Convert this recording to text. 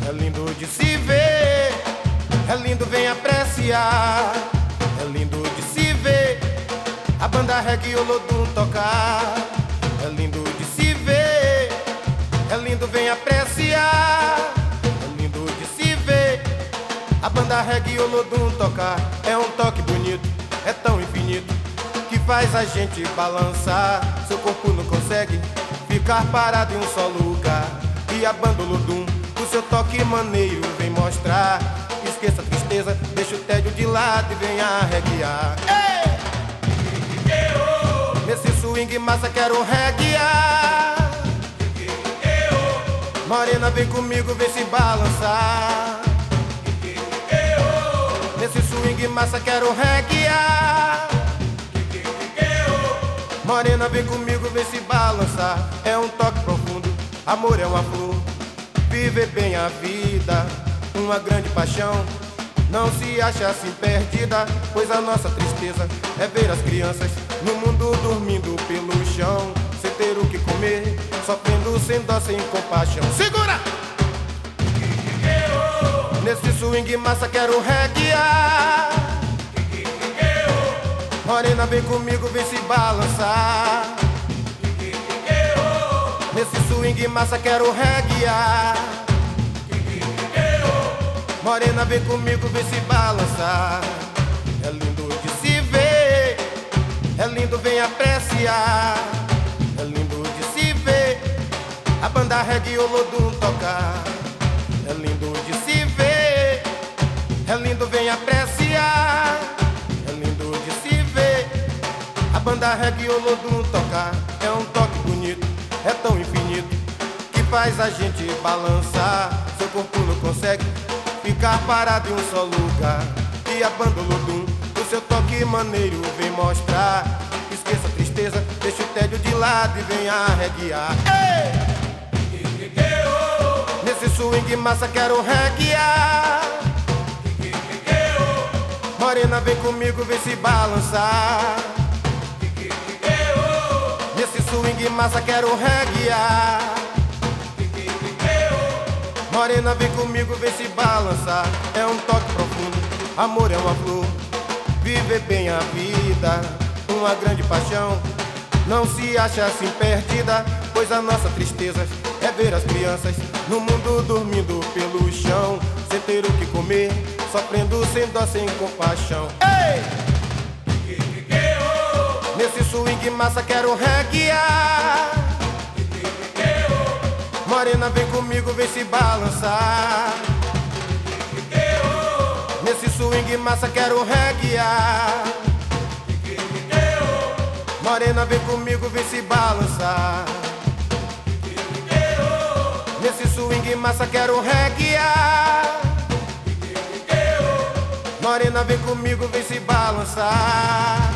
É lindo de se ver, é lindo, vem apreciar. É lindo de se ver a banda reggae Olodum tocar. É lindo de se ver, é lindo, vem apreciar. É lindo de se ver a banda reggae Olodum tocar. É um toque bonito, é tão infinito, que faz a gente balançar. Seu corpo não consegue ficar parado em um só lugar. E a banda Olodum, o seu toque maneiro vem mostrar. Esqueça a tristeza, deixa o tédio de lado e venha arreguiar. Nesse swing massa quero reguear. Morena, vem comigo, vem se balançar. Nesse swing massa quero reguear. Morena, vem comigo, vem se balançar. É um toque profundo, amor é uma flor. Viver bem a vida, uma grande paixão. Não se acha assim perdida, pois a nossa tristeza é ver as crianças no mundo dormindo pelo chão, sem ter o que comer, sofrendo sem dó, sem compaixão. Segura! Nesse swing massa quero reguear. Morena, vem comigo, vem se balançar. Nesse swing massa quero reguear. Morena, vem comigo, vem se balançar. É lindo de se ver, é lindo, vem apreciar. É lindo de se ver a banda reggae Olodum tocar. É lindo de se ver, é lindo, vem apreciar. É lindo de se ver a banda reggae Olodum tocar. É um toque bonito, é tão infinito, que faz a gente balançar. Seu corpo não consegue ficar parado em um só lugar. E a banda Olodum, o seu toque maneiro vem mostrar. Esqueça a tristeza, deixa o tédio de lado e venha arreguiar. Nesse swing massa quero reguear. Morena, vem comigo, vem se balançar. Nesse swing massa quero reguear. Morena, vem comigo, vem se balançar. É um toque profundo, amor é uma flor. Viver bem a vida, uma grande paixão. Não se acha assim perdida, pois a nossa tristeza é ver as crianças no mundo dormindo pelo chão, sem ter o que comer, sofrendo sem dó, sem compaixão. Ei! Nesse swing massa quero reguear. Morena, vem comigo, vem se balançar. Nesse swing massa quero reguear. Morena, vem comigo, vem se balançar. Nesse swing massa quero reguear. Morena, vem comigo, vem se balançar.